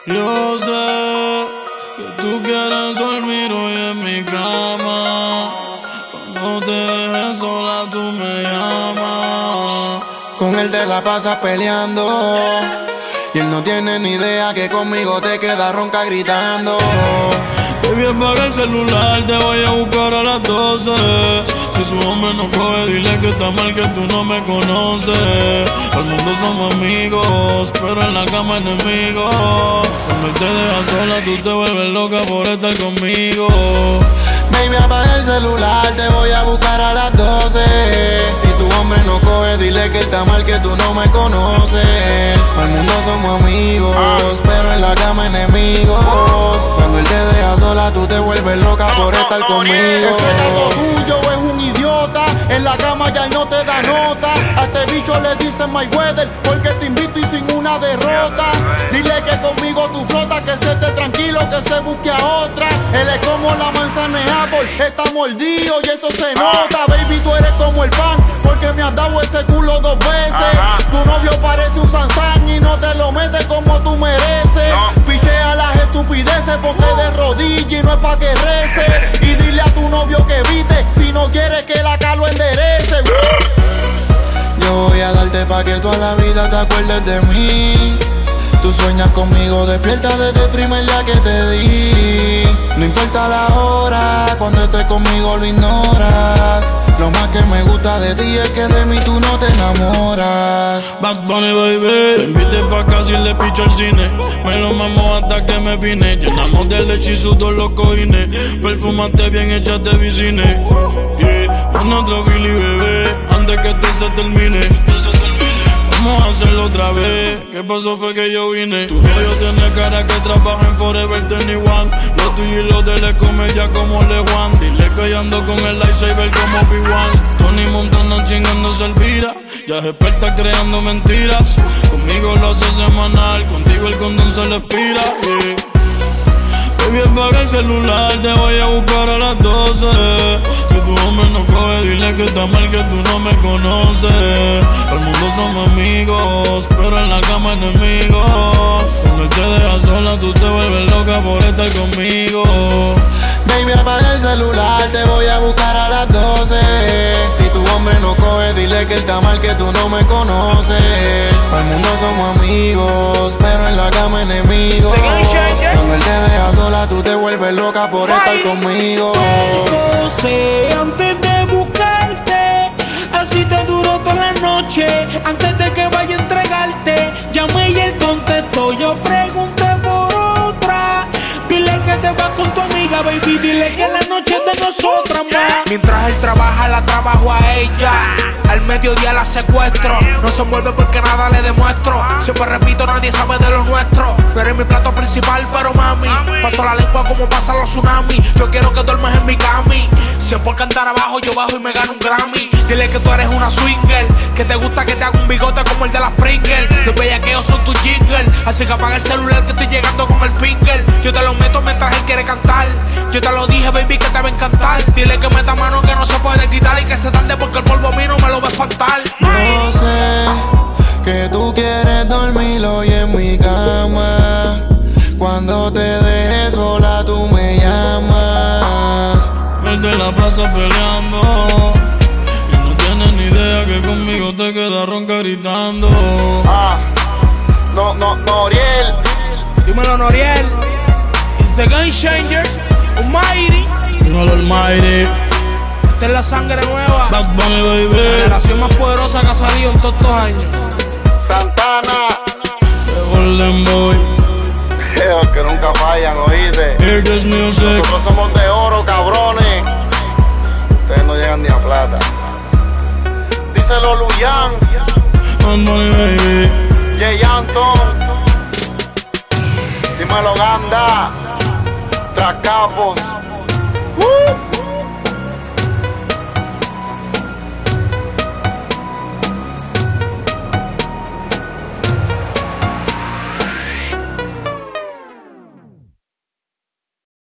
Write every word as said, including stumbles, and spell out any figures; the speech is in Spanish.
Yo sé que tú quieres dormir hoy en mi cama. Cuando te dejes sola tú me llamas. Con él te la pasas peleando y él no tiene ni idea que conmigo te quedas ronca gritando. Baby, apaga el celular, te voy a buscar a las doce. Si tu hombre no coge, dile que está mal, que tú no me conoces. Al mundo somos amigos, pero en la cama enemigos. Cuando él te deja sola, tú te vuelves loca por estar conmigo. Baby, apaga el celular, te voy a buscar a las doce. Si tu hombre no coge, dile que está mal, que tú no me conoces. Al mundo somos amigos, pero en la cama enemigos. Cuando él te deja sola, tú te vuelves loca por estar conmigo. Ese gato tuyo es un idiota, en la cama ya él no te da nota. A este bicho le dicen my weather, porque te invito y sin una derrota. Dile que conmigo tú flotas, que se esté tranquilo, que se busque a otra. Él es como la manzana de Apple, está mordido y eso se nota. Baby, tú eres como el pan, porque me has dado ese culo dos veces. Tu novio parece un Sansán y no te lo metes como tú mereces. Pichea las estupideces, ponte de rodillas y no es pa' que rece. Y dile a tu novio que evite, si no quieres que la calo enderece. Yo voy a darte pa' que toda la vida te acuerdes de mí. Tú sueñas conmigo, despierta desde el primer día que te di. No importa la hora, cuando estés conmigo lo ignoras. Lo más que me gusta de ti es que de mí tú no te enamoras. Bad Bunny, baby, lo invité pa' casa y le picho al cine. Me lo mamo hasta que me vine. Llenamos de leche y sudor los cojines. Perfumate bien, échate vicine. Yeah, pon otro Philly, bebé, antes que este se termine. Vamos a hacerlo otra vez. ¿Qué pasó? Fue que yo vine. Tu novio tiene cara que trabaja en Forever veintiuno. Lo tuyo y lo de él es comedia como Le Juan. Dile que yo ando con el lightsaber como Obi-Wan. Tony Montana chingándose Elvira. Ya es experta creando mentiras. Conmigo lo hace semanal, contigo el condón se le expira. Yeah. Baby, apaga el celular, te voy a buscar a las doce. Si tu hombre no coge, dile que está mal, que tú no me conoces. Al mundo somos amigos, pero en la cama enemigos. Cuando él te deja sola, tú te vuelves loca por estar conmigo. Baby, apaga el celular, te voy a buscar a las doce. Si tu hombre no coge, dile que está mal, que tú no me conoces. Al mundo somos amigos, pero en la cama enemigos. Cuando él te deja sola, tú te vuelves loca por estar conmigo. Sé antes de buscarte, así te duró toda la noche. Antes de que vaya a entregarte, llamé y él contestó. Yo pregunté por otra. Dile que te vas con tu amiga, baby. Dile que la noche es de nosotras, ma. Mientras él trabaja, la trabajo a ella. Al mediodía la secuestro. No se mueve porque nada le demuestro. Siempre repito, nadie sabe de lo nuestro. No eres mi plato principal, pero mami, paso la lengua como pasan los tsunamis. Yo quiero que duermas en mi cami. Si es por cantar abajo, yo bajo y me gano un Grammy. Dile que tú eres una swinger, que te gusta que te haga un bigote como el de las Pringles. Los bellaqueos son tu jingle, así que apaga el celular que estoy llegando con el finger. Yo te lo meto mientras él quiere cantar. Yo te lo dije, baby, que te va a encantar. Dile que meta mano que no se puede quitar y que se tarde porque el polvo a mí no me lo va a espantar. Yo sé que tú quieres dormir hoy en mi cama. Cuando te dejes sola tú me llamas. Él te la pasa peleando y no tienes ni idea que conmigo te quedas ronca gritando. Ah, no, no, Noriel. Dímelo, Noriel. It's the Game Changer, Almighty. Dímelo, Almighty. Esta es la sangre nueva. Bad Bunny, baby. La generación más poderosa que ha salido en todos estos años. Santana. The Golden Boy. Ellos que nunca fallan, oíste. Hear this music. Nosotros somos de oro, cabrones. Ustedes no llegan ni a plata. Díselo, Luyan. Bad Bunny, baby. Jay Anton. Dímelo, Ganda. Tracapos. Uh.